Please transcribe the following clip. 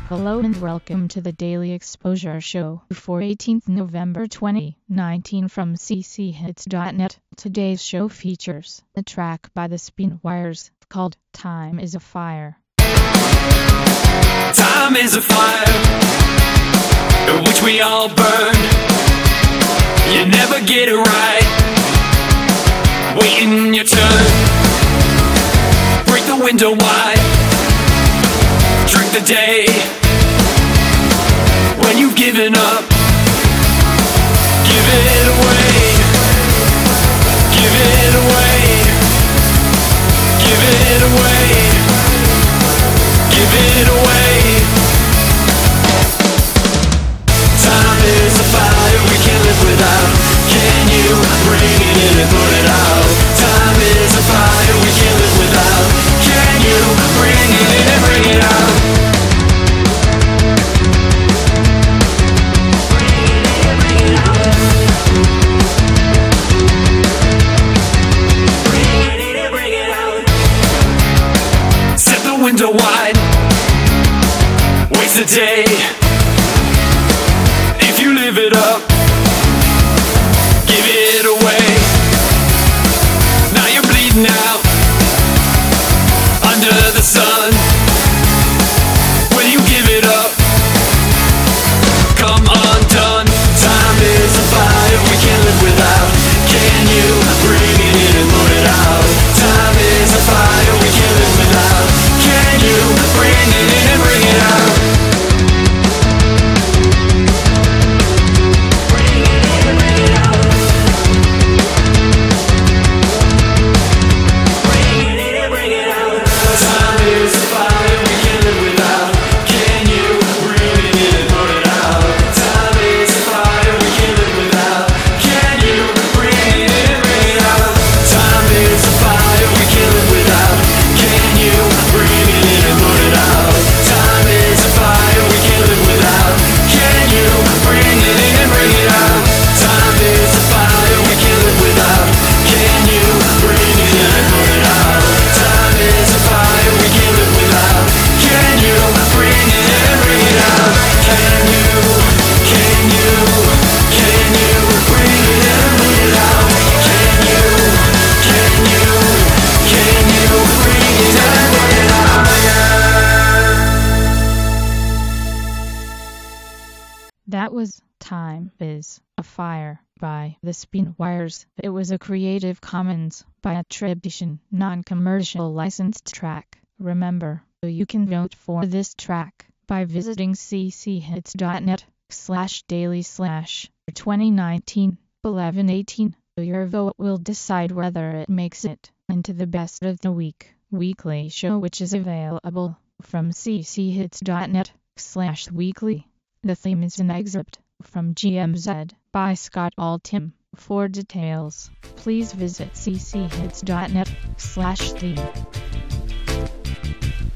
Hello and welcome to the Daily Exposure Show for 18th November 2019 from cchits.net. Today's show features a track by the Spinwires called Time is a Fire. Time is a fire in which we all burn. You never get it right, waiting your turn. Break the window wide, drink the day. When you've given up, give it away. Give it away. Give it away. Give it away. Time is a fire we can't live without. Can you bring it in and put it out? Time is a fire we can't live without. Can you bring it in and bring it out? Window wide, waste a day. If you live it up, give it away. Now you're bleeding out under the sun. When you give it up, come undone. Time is a fire we can't live without. Can you bring it in and put it out? Time is a fire we can't live without. Can you bring it in and bring it out? Bring it in and bring it out. Bring it in and bring it out. Time is a fire we can't live without. Can you bring it in and put it out? Time is a fire we can't live without. Can you bring it in and bring it out? Time is a fire we can't live without. Can you bring it in and put it out? Time is a fire we can't live without. Can you bring it in and bring it out? Time is a fire we can't live without. Can you bring it in and put it out? Time is a fire we can't live without. Can you bring it in and bring it out? Can you bring it in and bring it out? Can you bring it in and bring it out? That was Time is a Fire by the Spinwires. It was a Creative Commons by attribution, non-commercial licensed track. Remember, you can vote for this track by visiting cchits.net/daily/2019-1118. Your vote will decide whether it makes it into the Best of the Week weekly show, which is available from cchits.net/weekly. The theme is an excerpt from GMZ by Scott Altham. For details, please visit cchits.net/theme.